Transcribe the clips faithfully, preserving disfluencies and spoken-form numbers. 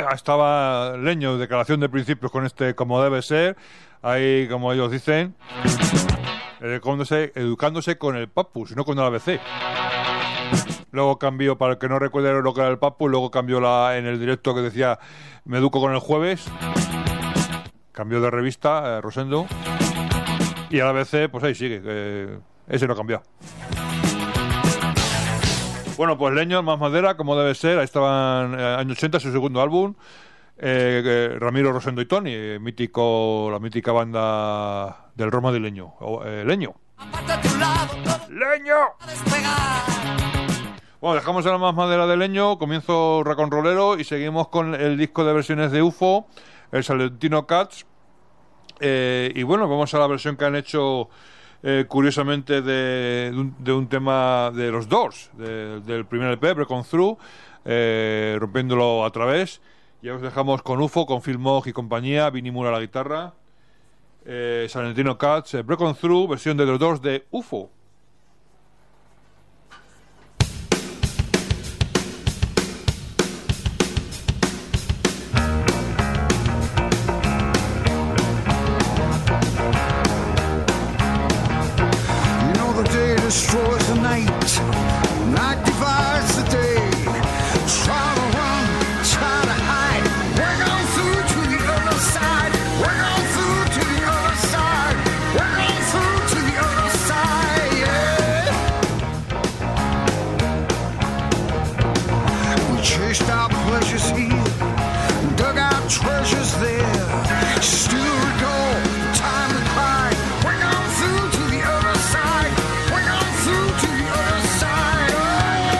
estaba Leño, declaración de principios con este como debe ser, ahí como ellos dicen, educándose, educándose con el Papus, no con el A B C. Luego cambió, para el que no recuerde lo que era el Papus, luego cambió la, en el directo que decía me educo con el jueves, cambió de revista, eh, Rosendo, y el A B C, pues ahí sigue, eh, ese no ha cambiado. Bueno, pues Leño, Más Madera, como debe ser, ahí estaban, eh, años ochenta, su segundo álbum, eh, eh, Ramiro, Rosendo y Tony, eh, mítico, la mítica banda del Roma de Leño, o, eh, Leño. ¡Leño! Bueno, dejamos la Más Madera de Leño, comienzo rock and rollero y seguimos con el disco de versiones de U F O, el Salentino Cats, eh, y bueno, vamos a la versión que han hecho... Eh, curiosamente de, de, un, de un tema de los Doors, de, del primer E P, Break On Through, eh, rompiéndolo a través. Ya os dejamos con U F O, con Phil Mogg y compañía, Vinnie Moore a la guitarra, eh, Salentino Cats, eh, Break On Through, versión de los Doors de U F O. Destroys the night, night divides the day. Try to run, try to hide. We're going through to the other side. We're going through to the other side. We're going through to the other side, yeah. We chased our pleasures here, dug our treasures there. Still we go, time to cry. We're going through to the other side. Through to the other side, oh.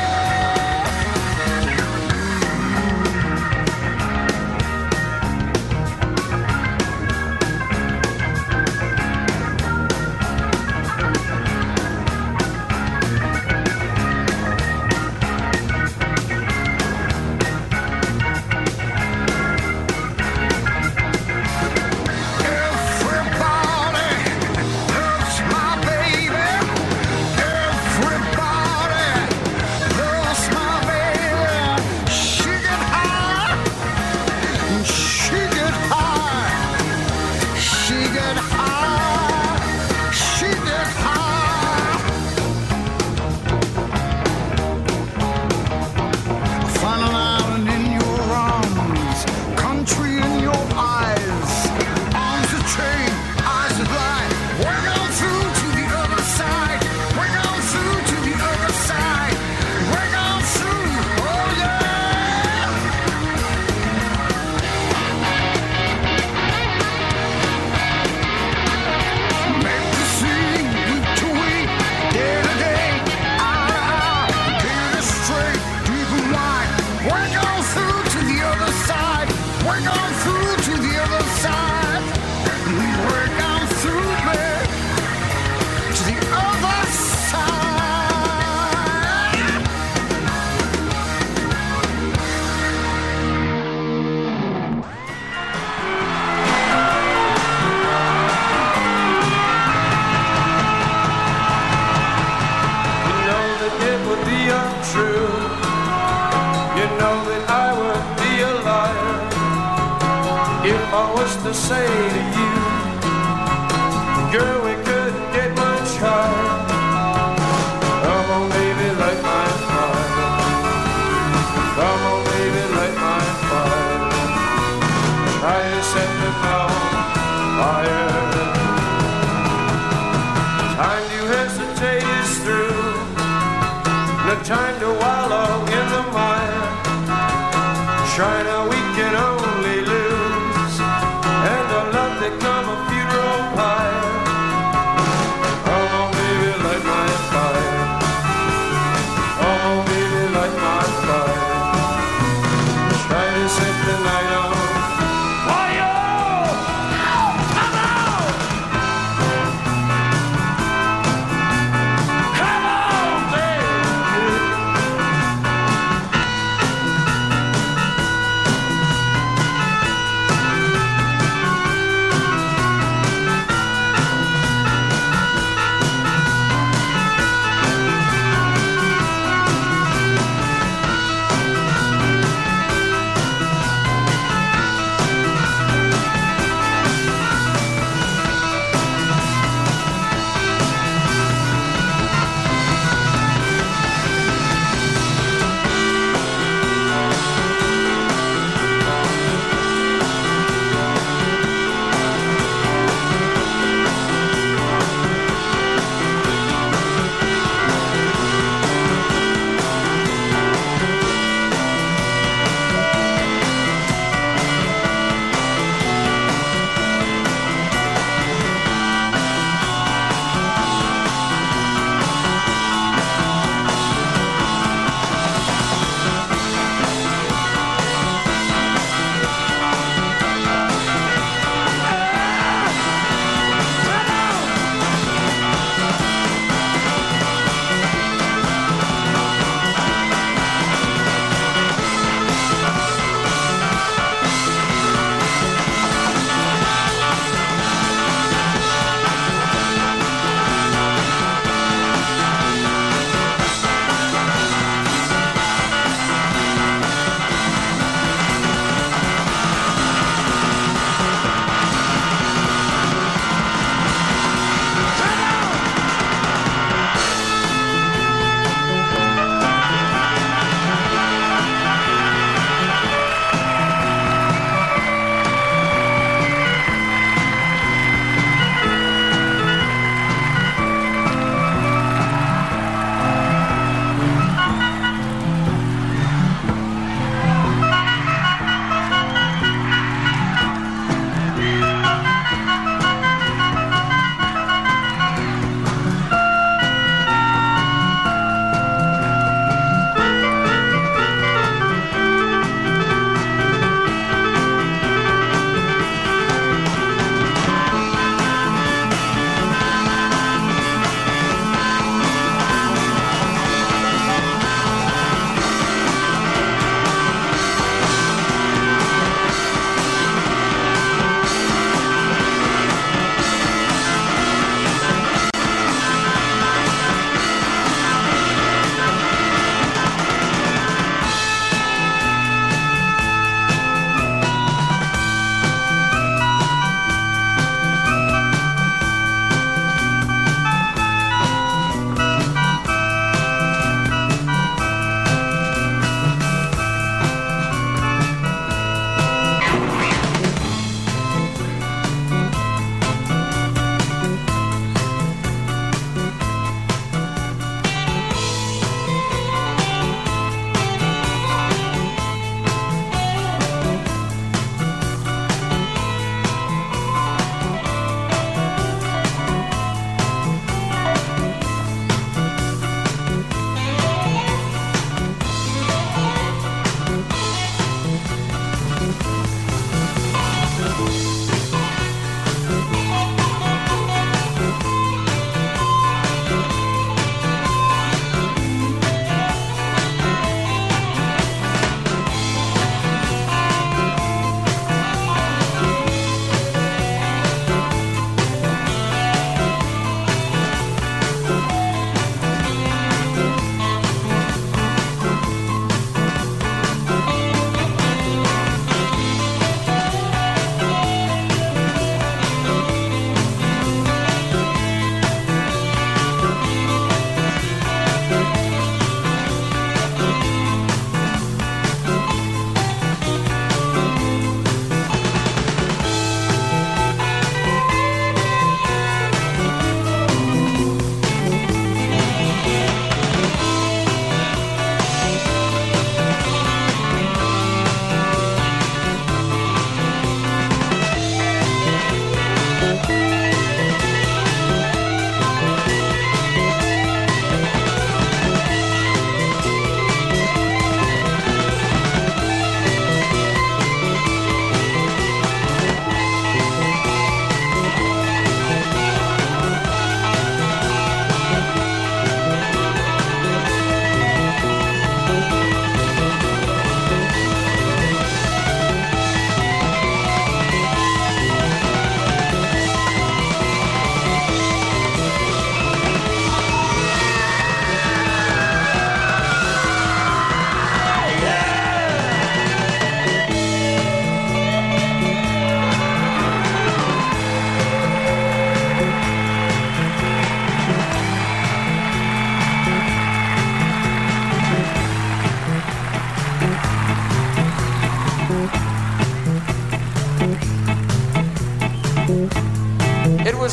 To say to you, girl, we couldn't get much higher. Come on, baby, light my fire. Come on, baby, light my fire. I set the fire. Time to hesitate is through. No time to wallow in the mire. Trying to we can only lose. And a love that come a funeral pyre. Come on, baby, light my fire. Come on, baby, light my fire. Try to set the night on fire. Come on! Come on, baby.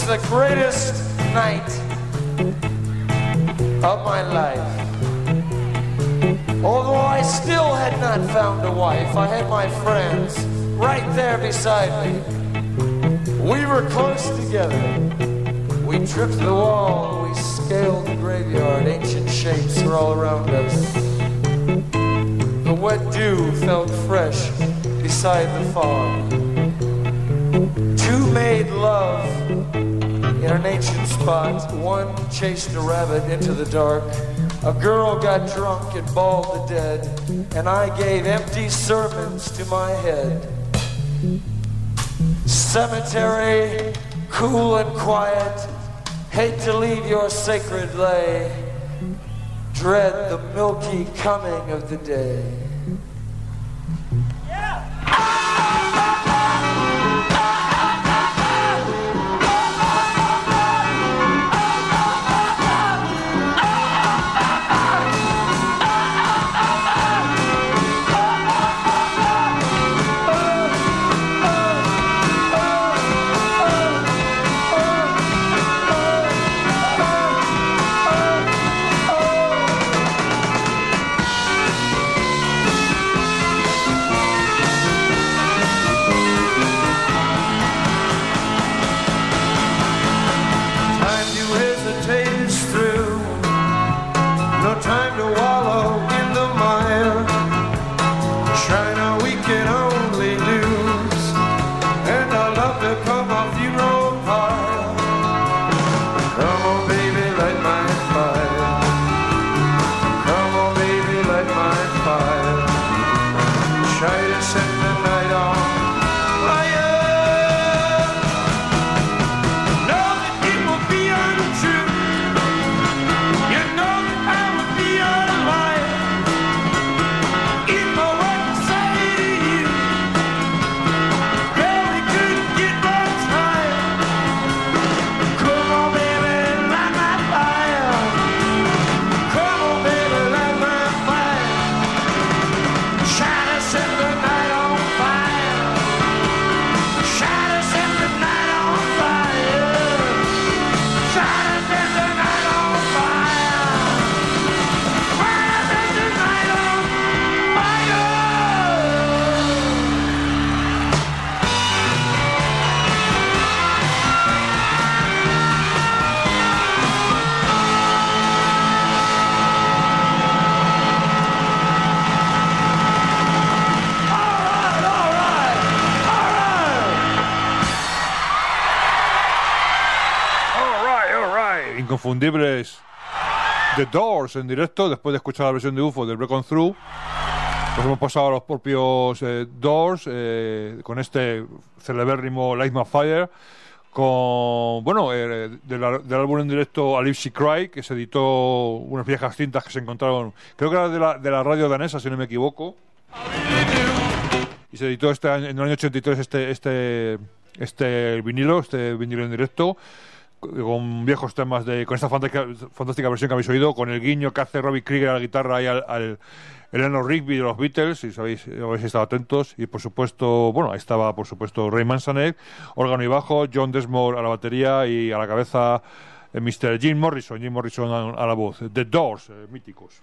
was the greatest night of my life. Although I still had not found a wife, I had my friends right there beside me. We were close together. We tripped the wall, we scaled the graveyard, ancient shapes were all around us. The wet dew felt fresh beside the fog. Two made love in an ancient spot. One chased a rabbit into the dark. A girl got drunk and bawled the dead, and I gave empty sermons to my head. Cemetery, cool and quiet, hate to leave your sacred lay, dread the milky coming of the day. Inconfundibles The Doors en directo, después de escuchar la versión de U F O del Break On Through. Nos hemos pasado a los propios eh, Doors eh, con este celebérrimo Light My Fire, con, bueno, eh, del, del álbum en directo A Live She Cry, que se editó unas viejas cintas que se encontraron, creo que era de la, de la radio danesa, si no me equivoco, y se editó este año, en el año ochenta y tres este, este, este vinilo, este vinilo en directo, con viejos temas, de con esta fantástica, fantástica versión que habéis oído, con el guiño que hace Robbie Krieger a la guitarra y al, al Eleanor Rigby de los Beatles, si sabéis, habéis estado atentos, y por supuesto, bueno, ahí estaba por supuesto Ray Manzarek, órgano y bajo, John Densmore a la batería y a la cabeza eh, mister Jim Morrison, Jim Morrison a, a la voz. The Doors, eh, míticos.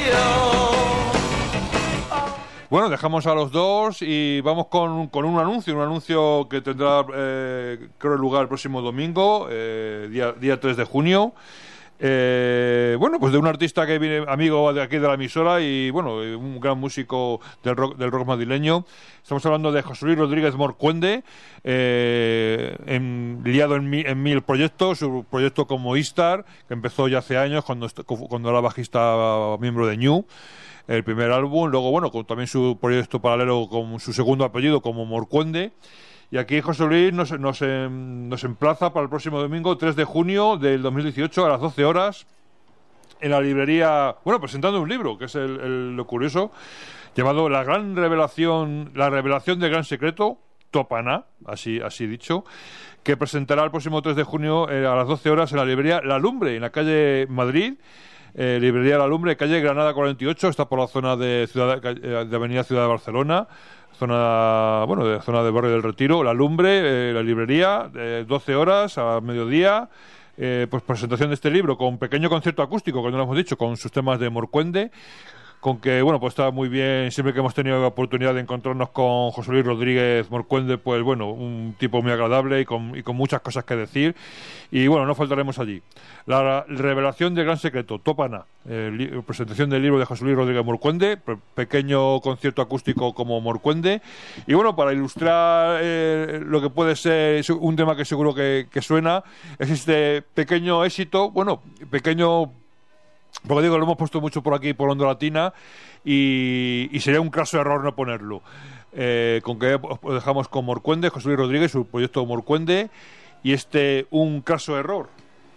Bueno, dejamos a los Doors y vamos con, con un anuncio, un anuncio que tendrá, eh, creo, lugar el próximo domingo, eh, día, día tres de junio. Eh, bueno, pues de un artista que viene amigo de aquí de la emisora y, bueno, un gran músico del rock, del rock madrileño. Estamos hablando de José Luis Rodríguez Morcuende, eh, en, liado en, mi, en mil proyectos, su proyecto como Istar, que empezó ya hace años cuando, cuando era bajista miembro de New, el primer álbum. Luego, bueno, con también su proyecto paralelo con su segundo apellido como Morcuende. Y aquí José Luis nos, nos, nos emplaza para el próximo domingo, tres de junio del dos mil dieciocho, a las doce horas, en la librería, bueno, presentando un libro, que es el, el, lo curioso, llamado La Gran Revelación, la Revelación del Gran Secreto, Topana, así, así dicho, que presentará el próximo tres de junio eh, a las doce horas en la librería La Lumbre, en la calle Madrid, Eh, librería La Lumbre, calle Granada cuarenta y ocho, está por la zona de, ciudad, de Avenida Ciudad de Barcelona, zona, bueno, de zona de Barrio del Retiro. La Lumbre, eh, la librería, eh, doce horas a mediodía. Eh, pues presentación de este libro con pequeño concierto acústico, como lo hemos dicho, con sus temas de Morcuende, con que, bueno, pues está muy bien. Siempre que hemos tenido la oportunidad de encontrarnos con José Luis Rodríguez Morcuende, pues bueno, un tipo muy agradable y con, y con muchas cosas que decir, y bueno, no faltaremos allí. La revelación del gran secreto, Topana, eh, presentación del libro de José Luis Rodríguez Morcuende, pe pequeño concierto acústico como Morcuende, y bueno, para ilustrar eh, lo que puede ser un tema que seguro que, que suena, es este pequeño éxito, bueno, pequeño, porque digo, lo hemos puesto mucho por aquí, por Onda Latina, y, y sería un craso error no ponerlo. Eh, con que os dejamos con Morcuende, José Luis Rodríguez, su proyecto Morcuende, y este un craso error.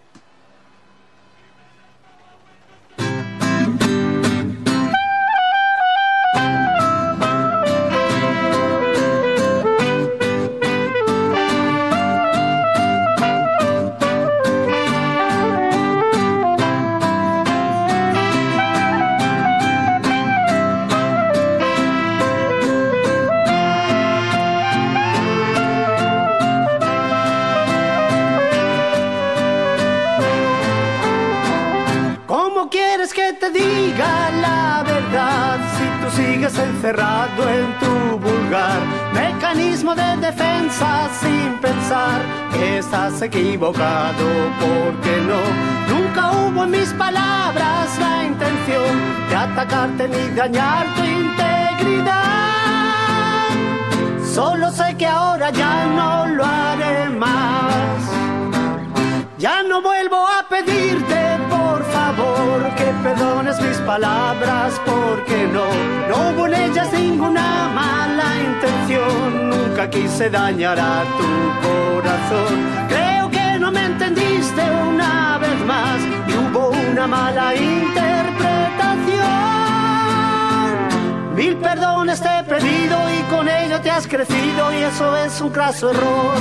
Diga la verdad si tú sigues encerrado en tu vulgar mecanismo de defensa sin pensar que estás equivocado, porque no, nunca hubo en mis palabras la intención de atacarte ni dañar tu integridad. Solo sé que ahora ya no lo haré más. Ya no vuelvo a pedirte, por favor, que perdones mis palabras, porque no, no hubo en ellas ninguna mala intención. Nunca quise dañar a tu corazón. Creo que no me entendiste una vez más y hubo una mala interpretación. Mil perdones te he pedido y con ello te has crecido, y eso es un craso error.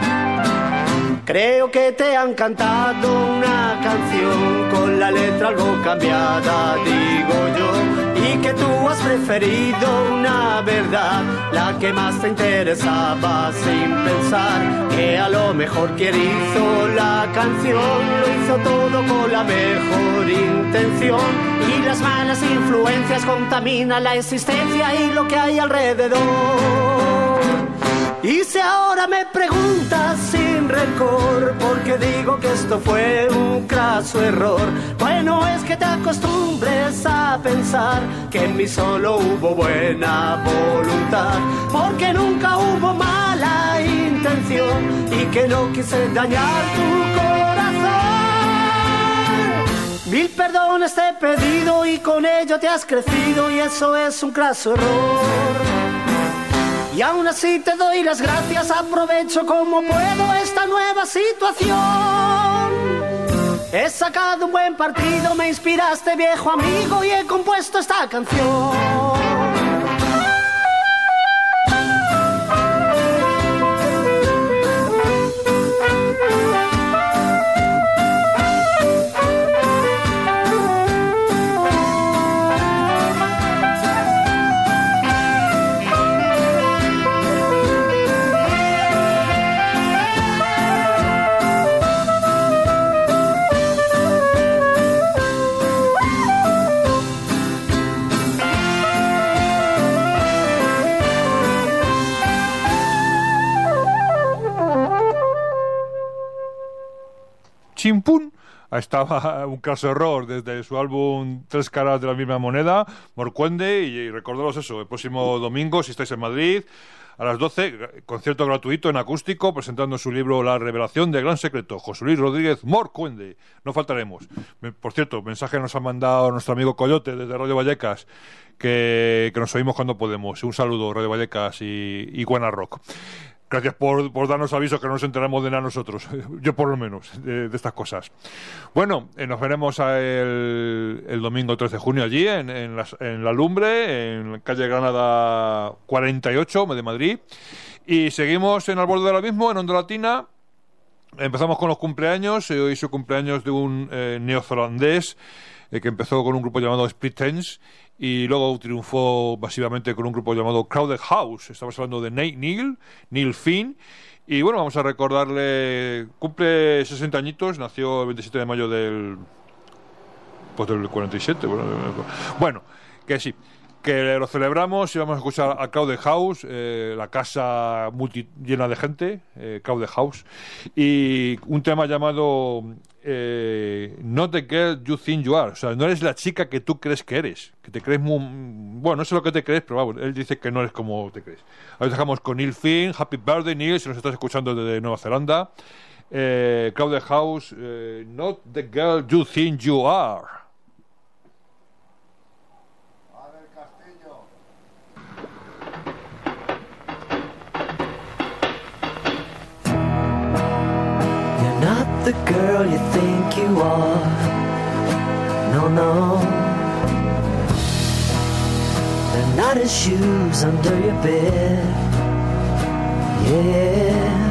Creo que te han cantado una canción con la letra algo cambiada, digo yo, y que tú has preferido una verdad, la que más te interesaba, sin pensar que a lo mejor quien hizo la canción lo hizo todo con la mejor intención, y las malas influencias contaminan la existencia y lo que hay alrededor. Y si ahora me preguntas sin rencor, porque digo que esto fue un craso error, bueno, es que te acostumbres a pensar que en mí solo hubo buena voluntad, porque nunca hubo mala intención y que no quise dañar tu corazón. Mil perdones te he pedido y con ello te has crecido, y eso es un craso error. Y aún así te doy las gracias, aprovecho como puedo esta nueva situación. He sacado un buen partido, me inspiraste viejo amigo y he compuesto esta canción. Chimpún. Estaba un caso error desde su álbum Tres caras de la misma moneda, Morcuende, y, y recordaros eso, el próximo domingo, si estáis en Madrid, a las doce, concierto gratuito en acústico, presentando su libro La revelación del gran secreto, José Luis Rodríguez Morcuende. No faltaremos. Por cierto, mensaje nos ha mandado nuestro amigo Coyote desde Radio Vallecas, que, que nos oímos cuando podemos. Un saludo, Radio Vallecas y, y Guana Rock. Gracias por, por darnos aviso, que no nos enteramos de nada nosotros, yo por lo menos, de, de estas cosas. Bueno, eh, nos veremos a el, el domingo tres de junio allí, en, en, las, en La Lumbre, en calle Granada cuarenta y ocho de Madrid. Y seguimos en Al Borde del Abismo, en Onda Latina. Empezamos con los cumpleaños. Hoy es el cumpleaños de un eh, neozelandés eh, que empezó con un grupo llamado Split Enz y luego triunfó masivamente con un grupo llamado Crowded House. Estamos hablando de Nate Neal, Neil Finn. Y bueno, vamos a recordarle, cumple sesenta añitos, nació el veintisiete de mayo del, pues del cuarenta y siete, bueno, bueno, que sí, que lo celebramos y vamos a escuchar a Crowded House, eh, la casa multi, llena de gente, eh, Crowded House, y un tema llamado eh, Not the Girl You Think You Are, o sea, no eres la chica que tú crees que eres, que te crees muy, bueno, no sé lo que te crees, pero vamos, él dice que no eres como te crees. Ahora dejamos con Neil Finn, Happy Birthday Neil, si nos estás escuchando desde Nueva Zelanda, eh, Crowded House, eh, Not the Girl You Think You Are. Not the girl you think you are. No, no. They're not his shoes under your bed. Yeah.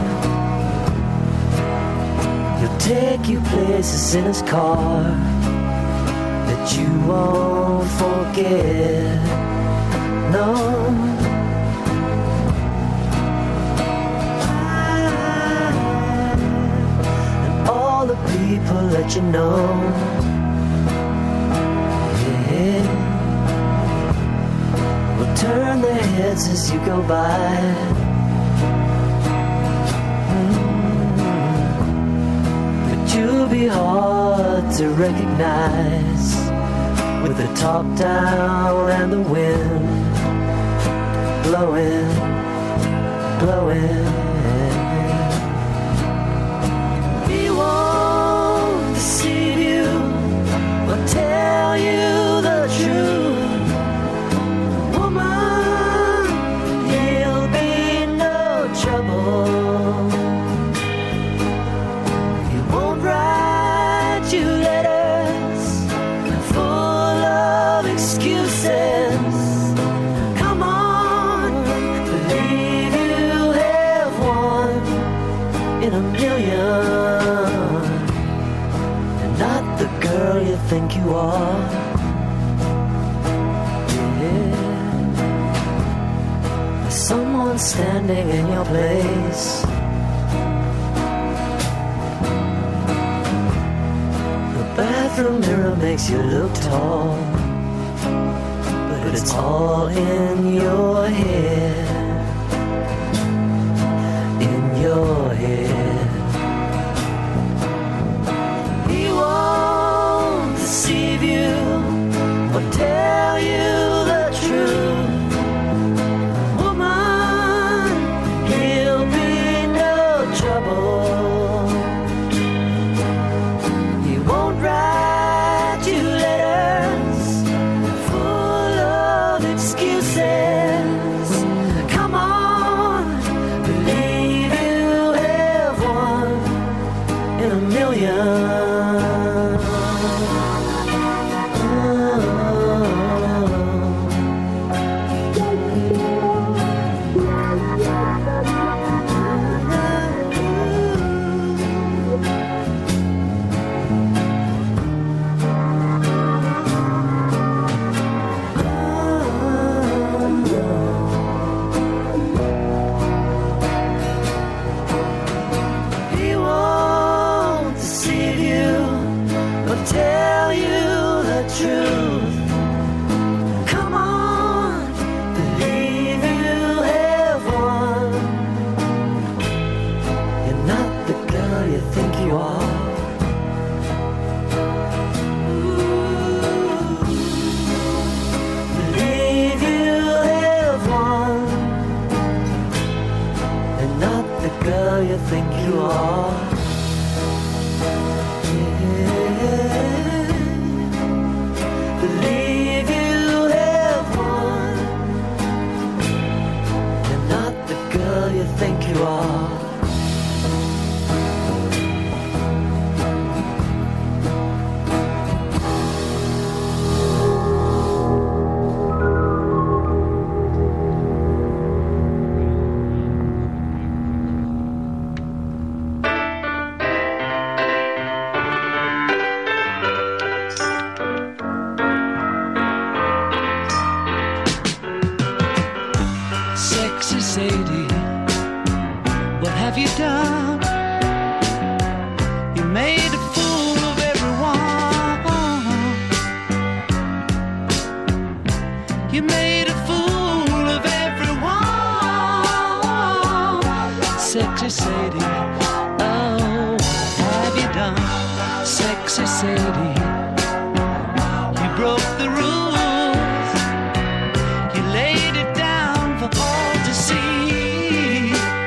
He'll take you places in his car that you won't forget. No. All the people that you know, yeah, will turn their heads as you go by. Mm-hmm. But you'll be hard to recognize with the top down and the wind blowing, blowing. Tell you the truth, woman, he'll be no trouble. He won't write you letters full of excuses. Come on, believe you have one in a million. Girl you think you are, yeah. There's someone standing in your place. The bathroom mirror makes you look tall, but it's all in your head, in your head. Deceive you or tell you the truth, woman, he'll be no trouble. He won't write you letters full of excuses. Come on, believe you have one in a million. Sexy Sadie, what have you done? You made a fool of everyone. You made a fool of everyone. Sexy Sadie, oh, what have you done? Sexy Sadie, you broke the rules. You laid it down for all to see.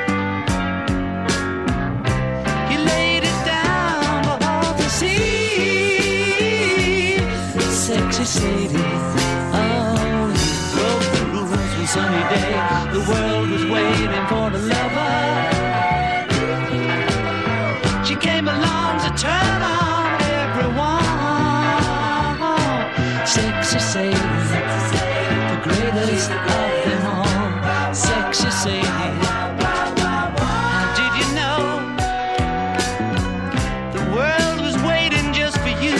You laid it down for all to see. Sexy Sadie, oh, you broke the rules one sunny day. The world was waiting for the lover. She came along to turn on everyone. Sexy Sadie, the greatest of them all. Sexy Sadie, how did you know the world was waiting just for you?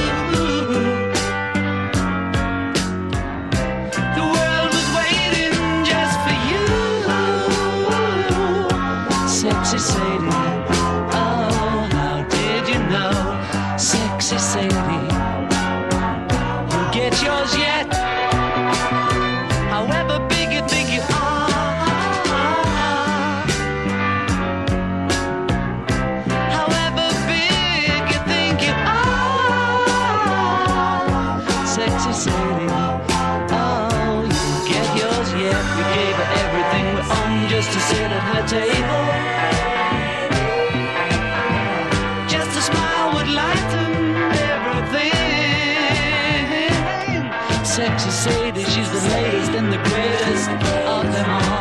The world was waiting just for you. Sexy Sadie, oh, how did you know? Sexy Sadie, you'll get yours yet. However big you think you are, however big you think you are. Sexy Sadie, oh, you'll get yours yet. We gave her everything we own just to sit at her table. Just a smile would lighten everything. Sexy Sadie, she's the latest and the greatest of them all.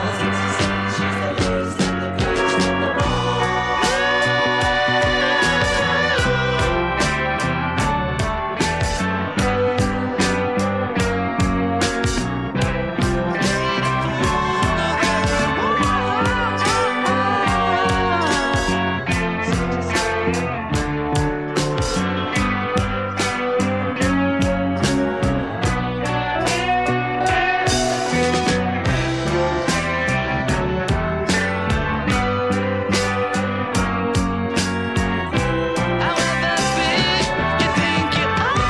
However big you think you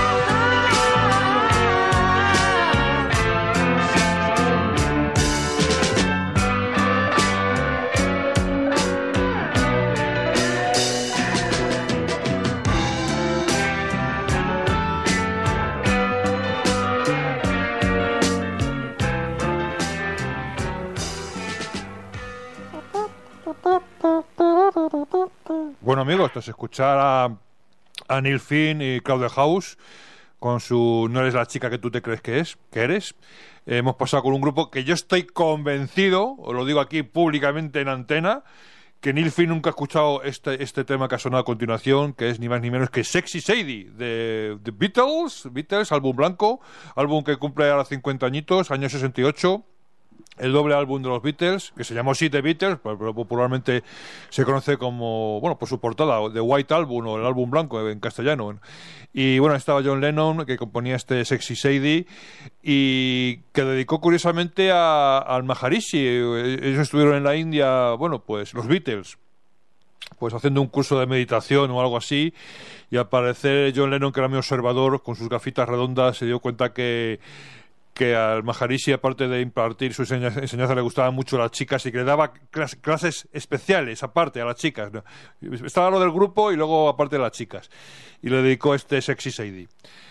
Bueno, amigos, tras escuchar a, a Neil Finn y Claudia House con su No eres la chica que tú te crees que es, que eres, eh, hemos pasado con un grupo que yo estoy convencido, os lo digo aquí públicamente en antena, que Neil Finn nunca ha escuchado este, este tema que ha sonado a continuación, que es ni más ni menos que Sexy Sadie, de The Beatles, Beatles, álbum blanco, álbum que cumple ahora cincuenta añitos, año sesenta y ocho. El doble álbum de los Beatles, que se llamó así The Beatles, pero popularmente se conoce como, bueno, por su portada, The White Album o el álbum blanco en castellano. Y bueno, estaba John Lennon, que componía este Sexy Sadie, y que dedicó curiosamente a, al Maharishi. Ellos estuvieron en la India, bueno, pues los Beatles, pues haciendo un curso de meditación o algo así, y al parecer John Lennon, que era muy observador, con sus gafitas redondas, se dio cuenta que que al Maharishi, aparte de impartir su enseñanza, enseñanza, le gustaban mucho las chicas y que le daba clas, clases especiales aparte a las chicas, ¿no? Estaba lo del grupo y luego aparte de las chicas, y le dedicó este Sexy Sadie.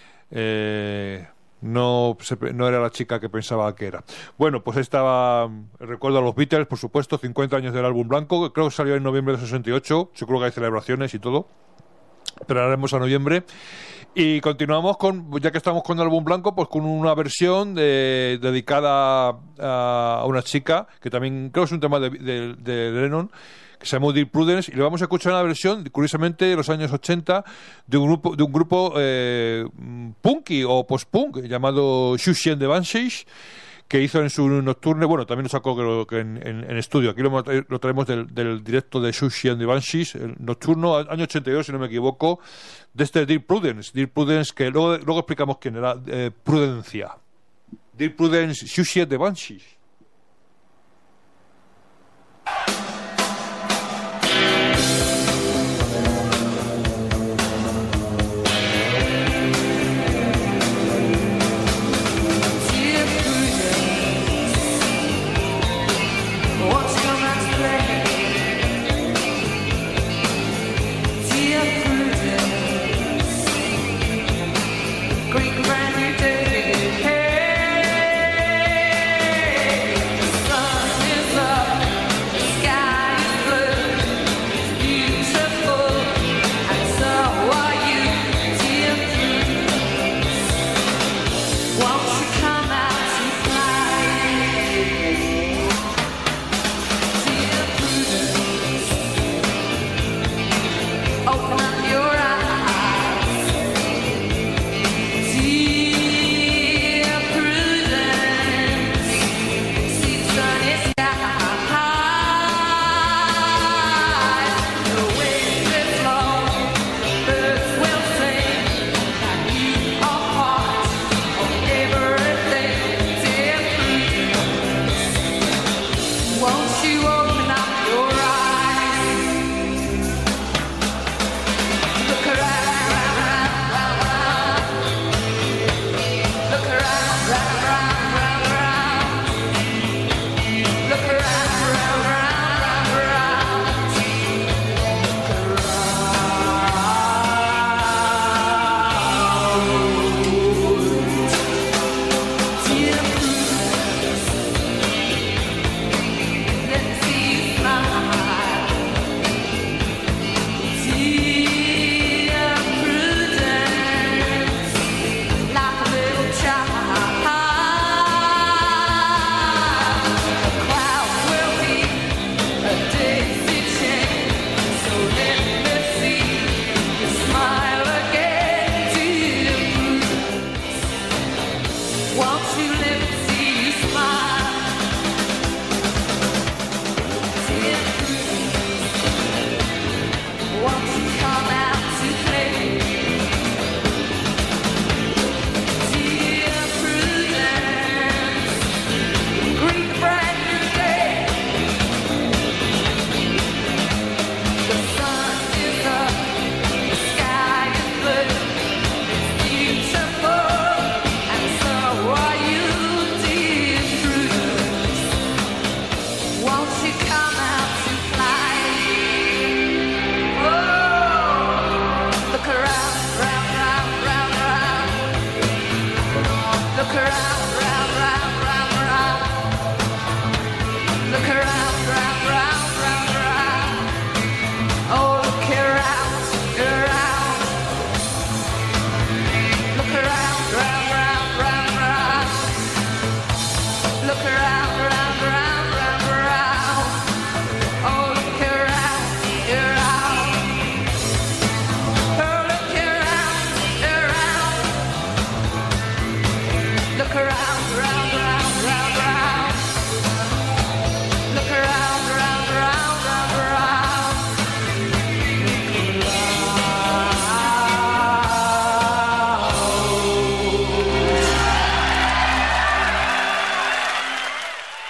eh, no, no era la chica que pensaba que era. Bueno, pues estaba, recuerdo a los Beatles, por supuesto, cincuenta años del álbum blanco, creo que salió en noviembre de sesenta y ocho, yo creo que hay celebraciones y todo, pero haremos a noviembre. Y continuamos con, ya que estamos con el álbum blanco, pues con una versión de, dedicada a, a una chica, que también creo que es un tema de, de, de Lennon, que se llama Dear Prudence, y le vamos a escuchar una versión, curiosamente, de los años ochenta, de un grupo, de un grupo eh, punky o post-punk, llamado Siouxsie and the Banshees, que hizo en su nocturne, bueno, también lo sacó creo que en, en, en estudio. Aquí lo, lo traemos del, del directo de Siouxsie and the Banshees, el nocturno, año ochenta y dos, si no me equivoco, de este Dear Prudence. Dear Prudence, que luego, luego explicamos quién era, eh, Prudencia. Dear Prudence, Siouxsie and the Banshees.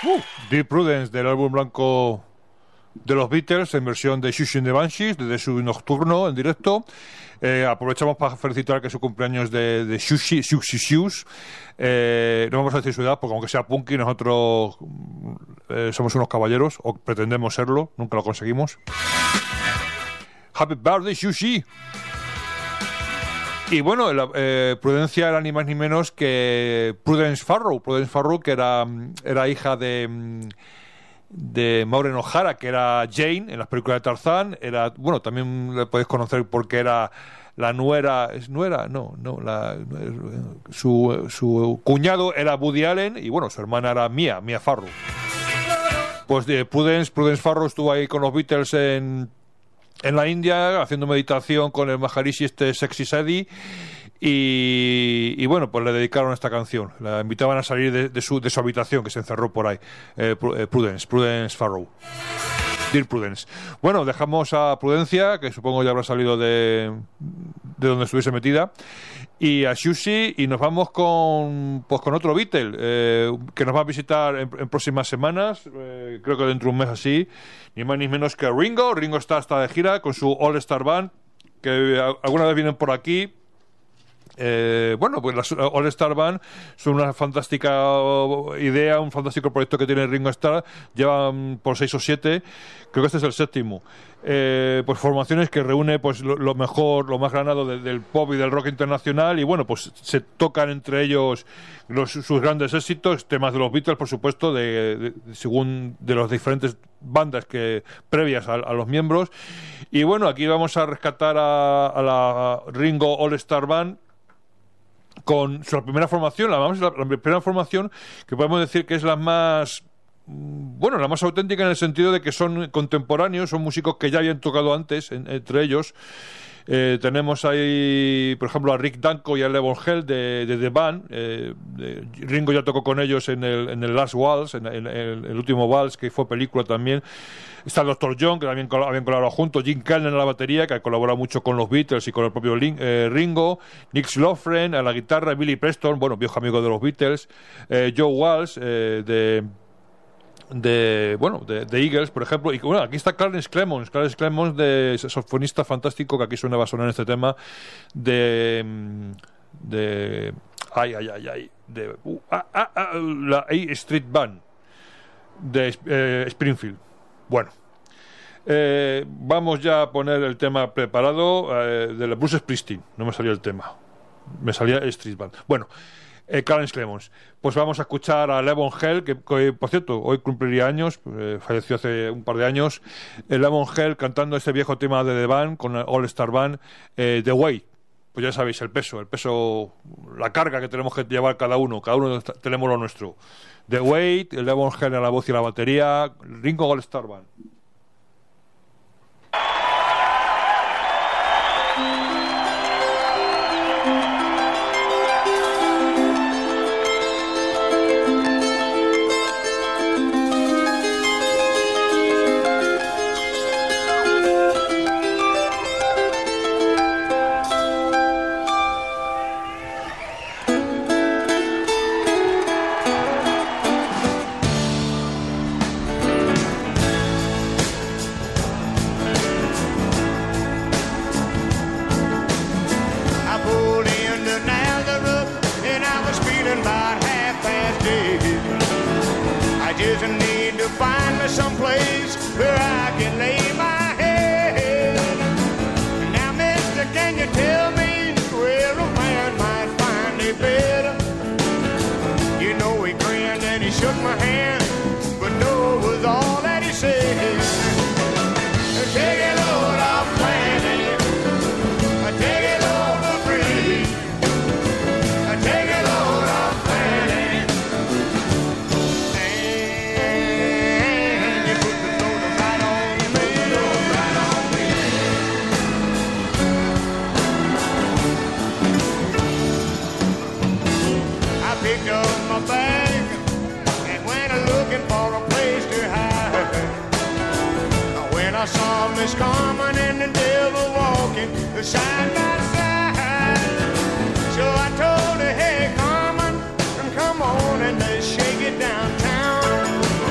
Uh, Dear Prudence, del álbum blanco de los Beatles, en versión de Siouxsie and the Banshees, desde su nocturno en directo. Eh, aprovechamos para felicitar que es su cumpleaños de, de Siouxsie, Siouxsie Sioux. Eh, no vamos a decir su edad, porque aunque sea punky, nosotros eh, somos unos caballeros, o pretendemos serlo, nunca lo conseguimos. Happy birthday, Siouxsie. Y bueno, la, eh, Prudencia era ni más ni menos que Prudence Farrow. Prudence Farrow, que era, era hija de, de Maureen O'Hara, que era Jane en las películas de Tarzán. Era, bueno, también le podéis conocer porque era la nuera, ¿es nuera? No, no, la, su, su cuñado era Woody Allen y bueno, su hermana era Mia, Mia Farrow. Pues de Prudence, Prudence Farrow estuvo ahí con los Beatles en... en la India, haciendo meditación con el Maharishi este Sexy Sadie y, y bueno, pues le dedicaron esta canción. La invitaban a salir de, de, su, de su habitación, que se encerró por ahí. eh, Prudence, Prudence Farrow. Dear Prudence. Bueno, dejamos a Prudencia, que supongo ya habrá salido de, de donde estuviese metida, y a Siouxsie, y nos vamos con pues con otro Beatle eh, que nos va a visitar en, en próximas semanas, eh, creo que dentro de un mes así, ni más ni menos que Ringo. Ringo está hasta de gira con su All Star Band, que alguna vez vienen por aquí. Eh, bueno, pues las All Star Band son una fantástica idea, un fantástico proyecto que tiene Ringo Starr. Llevan por seis o siete, creo que este es el séptimo. Eh, pues formaciones que reúne pues lo, lo mejor, lo más granado de, del pop y del rock internacional, y bueno, pues se tocan entre ellos los, sus grandes éxitos, temas de los Beatles, por supuesto, de, de, de según de las diferentes bandas que previas a, a los miembros. Y bueno, aquí vamos a rescatar a, a la Ringo All Star Band con su primera formación, la, la, la primera formación que podemos decir que es la más, bueno, la más auténtica en el sentido de que son contemporáneos, son músicos que ya habían tocado antes, en, entre ellos. Eh, tenemos ahí, por ejemplo, a Rick Danko y a Levon Helm de, de The Band. Eh, de, Ringo ya tocó con ellos en el, en el Last Waltz, en, en, en el último Waltz, que fue película también. Está el doctor John, que también habían colaborado juntos. Jim Kellner en la batería, que ha colaborado mucho con los Beatles y con el propio Lin, eh, Ringo. Nick Lofgren a la guitarra, Billy Preston, bueno, viejo amigo de los Beatles. Eh, Joe Walsh, eh, de... de bueno de, de Eagles, por ejemplo, y bueno, aquí está Clarence Clemons Clarence Clemons, de saxofonista fantástico, que aquí suena va a sonar en este tema de de ay ay ay ay de uh, ah, ah, ah, la A Street Band de eh, Springfield. Bueno, eh, vamos ya a poner el tema preparado, eh, de Bruce Springsteen. No me salía el tema, me salía Street Band. Bueno, Eh, Clarence Clemons. Pues vamos a escuchar a Levon Helm, que, que por cierto hoy cumpliría años, eh, falleció hace un par de años. eh, Levon Helm cantando este viejo tema de The Band con el All Star Band, eh, The Weight. Pues ya sabéis, el peso, el peso, la carga que tenemos que llevar cada uno, cada uno tenemos lo nuestro. The Weight, Levon Helm a la voz y la batería, Ringo All Star Band. Downtown.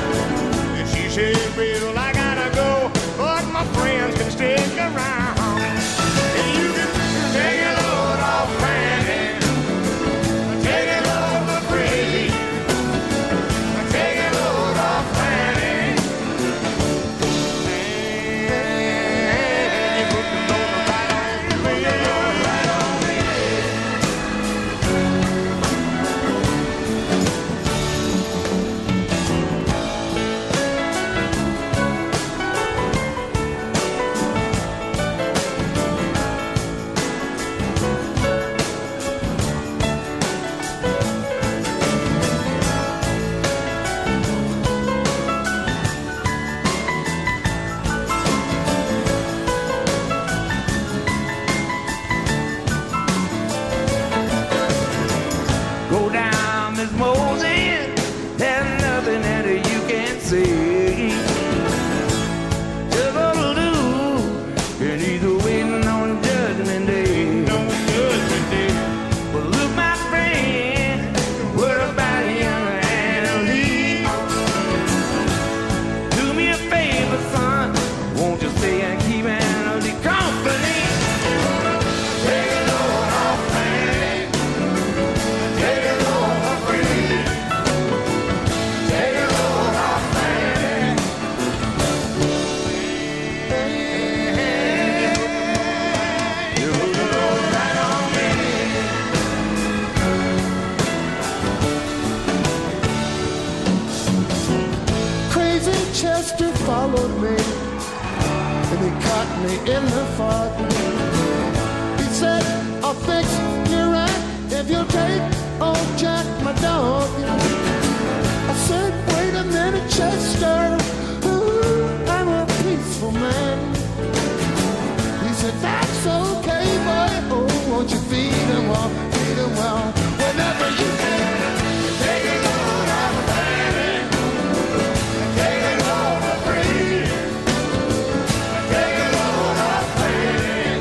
followed me, and he caught me in the fog. He said, I'll fix your right if you'll take old Jack, my dog. I said, wait a minute, Chester, ooh, I'm a peaceful man. He said, that's okay, boy, oh, won't you feed him well, feed him well, whenever you can. Take it on, I'm ready. Take it on, I'm free. Take it on, I'm ready.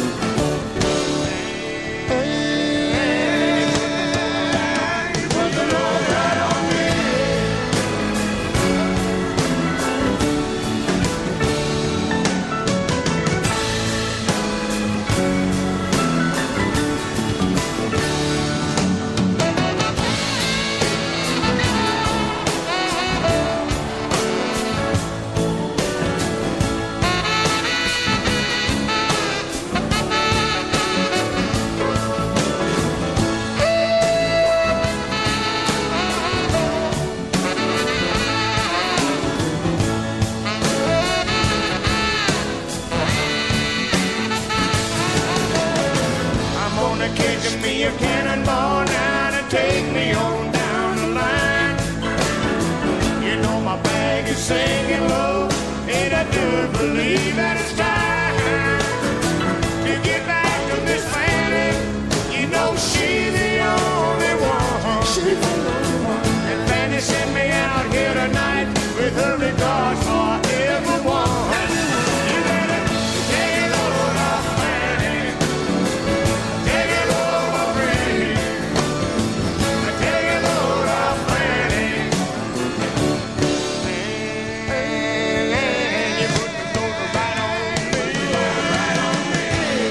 Hey, put the Lord right on me. I'm gonna catch me a cannonball now to take me on down the line. You know my bag is sinking low, and I do believe that it's time to get back to Miss Fanny. You know she's the only one. She's the only one. And Fanny sent me out here tonight with her regards for everyone. You better take it over, Fanny. Take it over, Fanny. Take it over, Fanny. And you put the door right on me, right on me.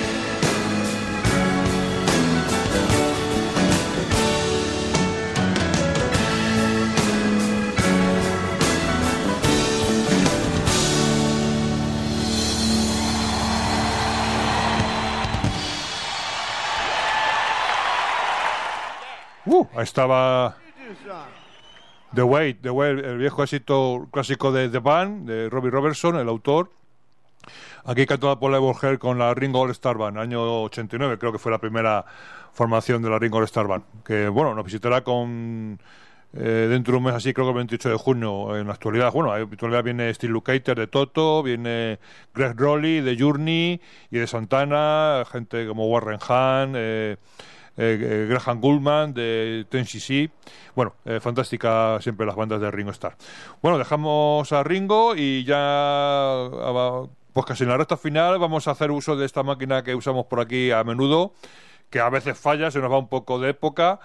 Uh, ahí estaba The Wait, The Wait, el viejo éxito clásico de The Band, de Robbie Robertson, el autor. Aquí cantada por Level Hair con la Ringo All Star Band, año ochenta y nueve, creo que fue la primera formación de la Ringo All Star Band, que bueno, nos visitará con eh, dentro de un mes así, creo que el veintiocho de junio. En la actualidad, bueno, en la actualidad viene Steve Lukather de Toto, viene Greg Rowley de Journey y de Santana, gente como Warren Hahn, eh, eh, Graham Gouldman de Ten C C. Bueno, eh, fantástica siempre las bandas de Ringo Starr. Bueno, dejamos a Ringo y ya pues casi en la recta final vamos a hacer uso de esta máquina que usamos por aquí a menudo, que a veces falla, se nos va un poco de época,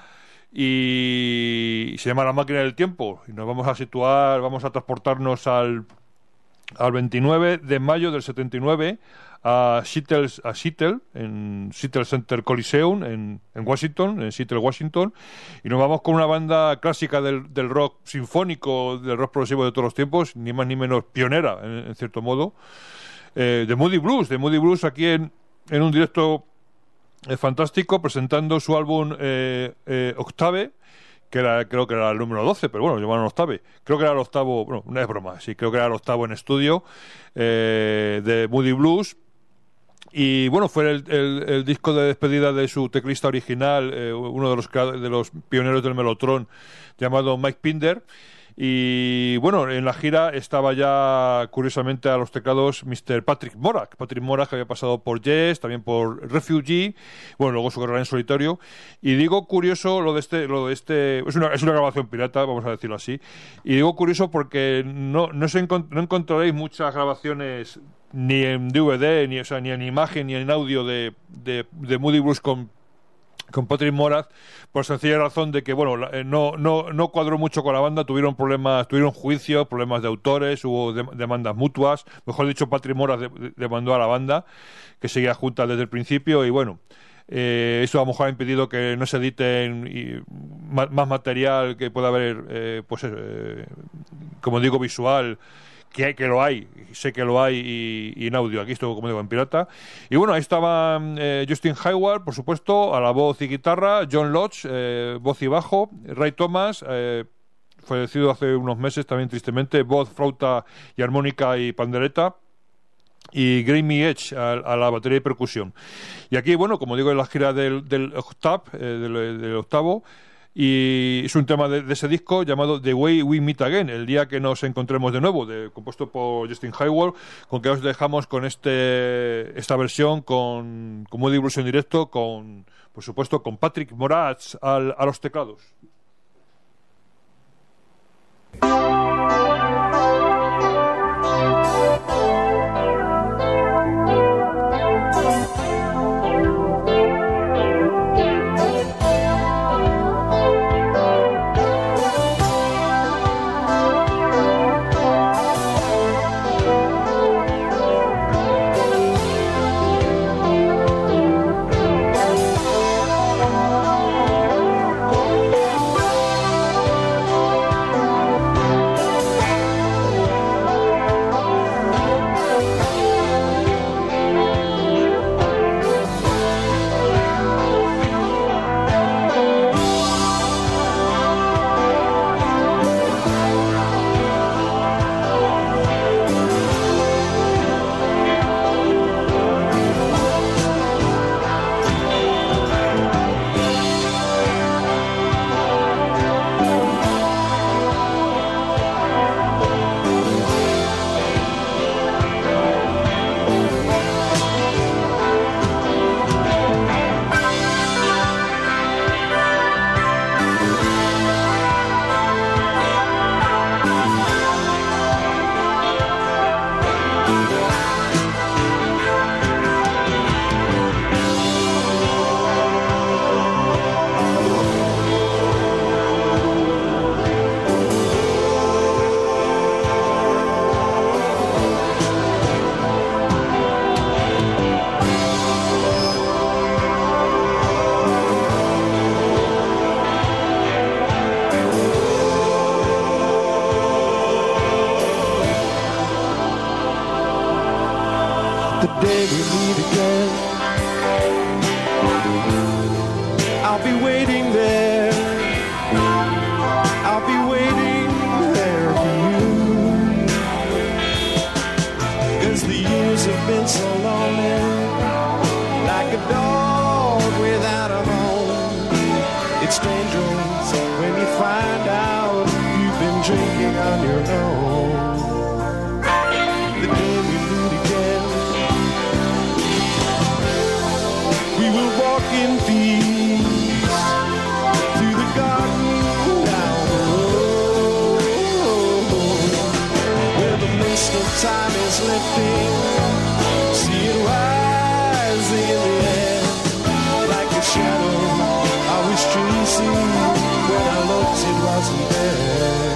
y se llama la máquina del tiempo, y nos vamos a situar, vamos a transportarnos al al veintinueve de mayo del setenta y nueve a Seattle, a Seattle en Seattle Center Coliseum en, en Washington, en Seattle, Washington, y nos vamos con una banda clásica del, del rock sinfónico, del rock progresivo de todos los tiempos, ni más ni menos pionera en, en cierto modo, eh, de Moody Blues, de Moody Blues aquí en, en un directo eh, fantástico, presentando su álbum eh, eh, Octave, que era, creo que era el número doce, pero bueno, llamaron Octave. Creo que era el octavo, bueno, no es broma, sí, creo que era el octavo en estudio eh, de Moody Blues. Y bueno, fue el, el, el disco de despedida de su teclista original, eh, uno de los, de los pioneros del Mellotron, llamado Mike Pinder. Y bueno, en la gira estaba ya curiosamente a los teclados mister Patrick Morak. Patrick Morak, que había pasado por Yes, también por Refugee, bueno, luego su carrera en solitario. Y digo curioso lo de este, lo de este, es una, es una grabación pirata, vamos a decirlo así. Y digo curioso porque no, no, se encont- no encontraréis muchas grabaciones ni en D V D, ni, o sea, ni en imagen, ni en audio de, de, de Moody Blues con con Patrick Moraz, por sencilla razón de que bueno, la, no, no, no cuadró mucho con la banda, tuvieron problemas, tuvieron juicios, problemas de autores, hubo de, demandas mutuas, mejor dicho, Patrick Moraz de, de, demandó a la banda, que seguía junta desde el principio, y bueno, eh, eso a lo mejor ha impedido que no se editen y, ma, más material que pueda haber, eh, pues eh, como digo, visual, que hay, que lo hay, sé que lo hay, y, y en audio, aquí estoy, como digo, en pirata. Y bueno, ahí estaba eh, Justin Hayward, por supuesto, a la voz y guitarra, John Lodge, eh, voz y bajo, Ray Thomas, eh, fallecido hace unos meses, también tristemente, voz, flauta y armónica y pandereta, y Grammy Edge a, a la batería y percusión. Y aquí, bueno, como digo, en la gira del, del octavo, eh, del, del octavo, y es un tema de, de ese disco llamado The Way We Meet Again, el día que nos encontremos de nuevo, de, compuesto por Justin Hayward, con que os dejamos con este esta versión con, con Moody Blues en directo, con, por supuesto, con Patrick Moraz al, a los teclados. The day we meet again, I'll be waiting there. I'll be waiting there for you. 'Cause the years have been so lonely, like a dog without a home. It's dangerous when you find out you've been drinking on your own. The day we meet again, we will walk in peace through the garden down the road, where the mist of time is lifting. See it rising in the air like a shadow I was chasing when I looked, it wasn't there.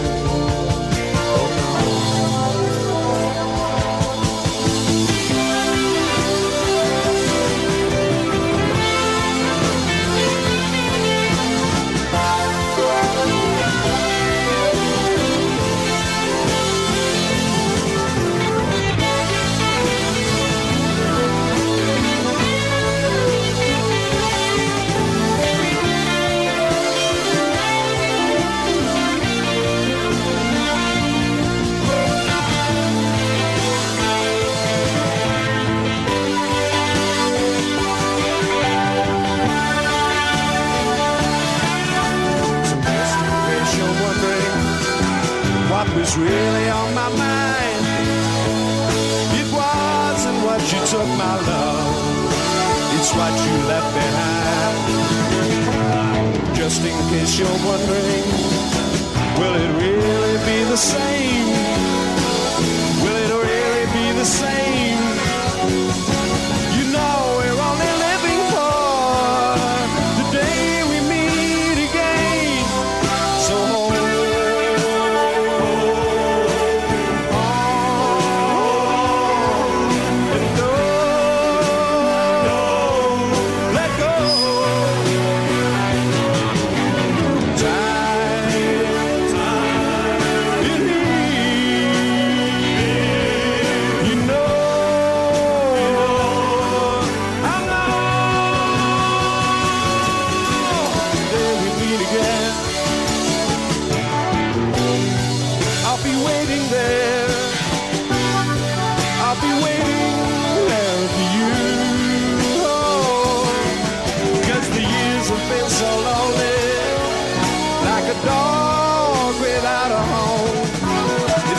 Was really on my mind. It wasn't what you took, my love. It's what you left behind. Just in case you're wondering, will it really be the same? Will it really be the same? You know we're only living for the day we meet again. So hold Time, time, it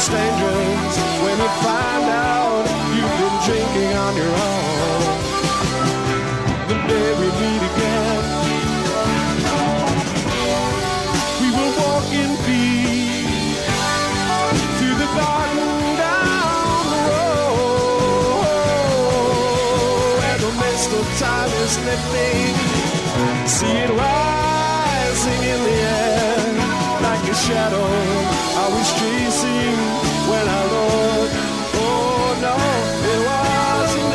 it's dangerous when you find out you've been drinking on your own. The day we meet again, we will walk in peace through the garden down the road, and the mist of time is lifting. See it rising in the air like a shadow I was chasing when I looked. Oh no, it wasn't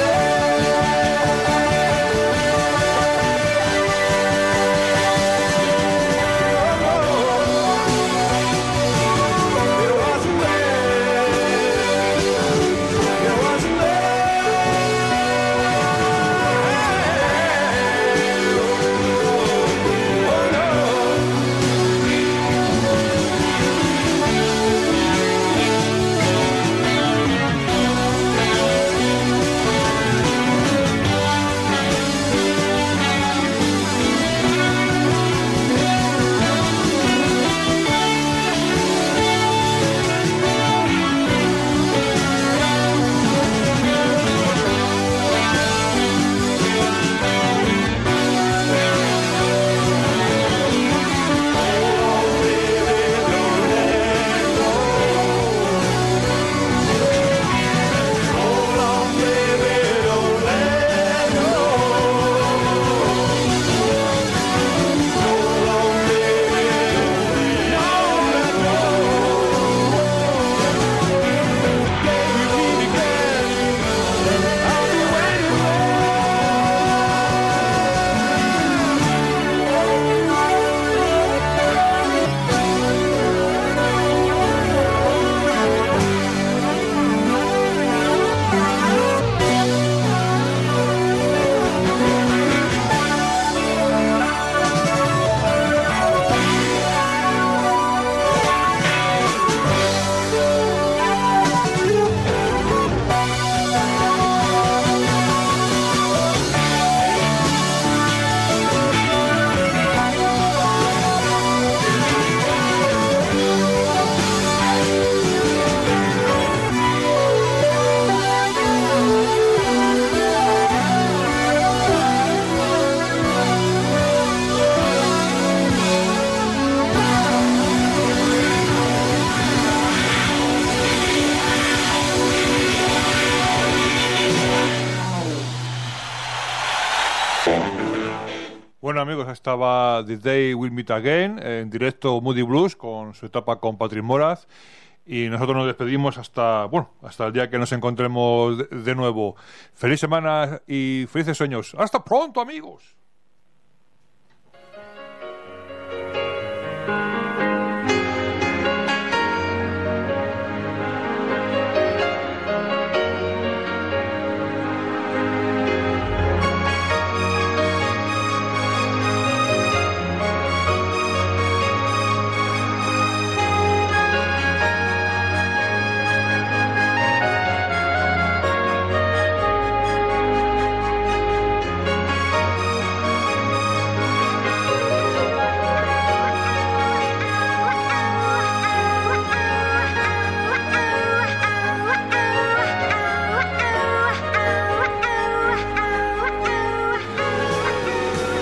Bueno, amigos, estaba The Day We'll Meet Again, en directo Moody Blues con su etapa con Patrick Moraz, y nosotros nos despedimos hasta, bueno, hasta el día que nos encontremos de, de nuevo. Feliz semana y felices sueños. ¡Hasta pronto, amigos!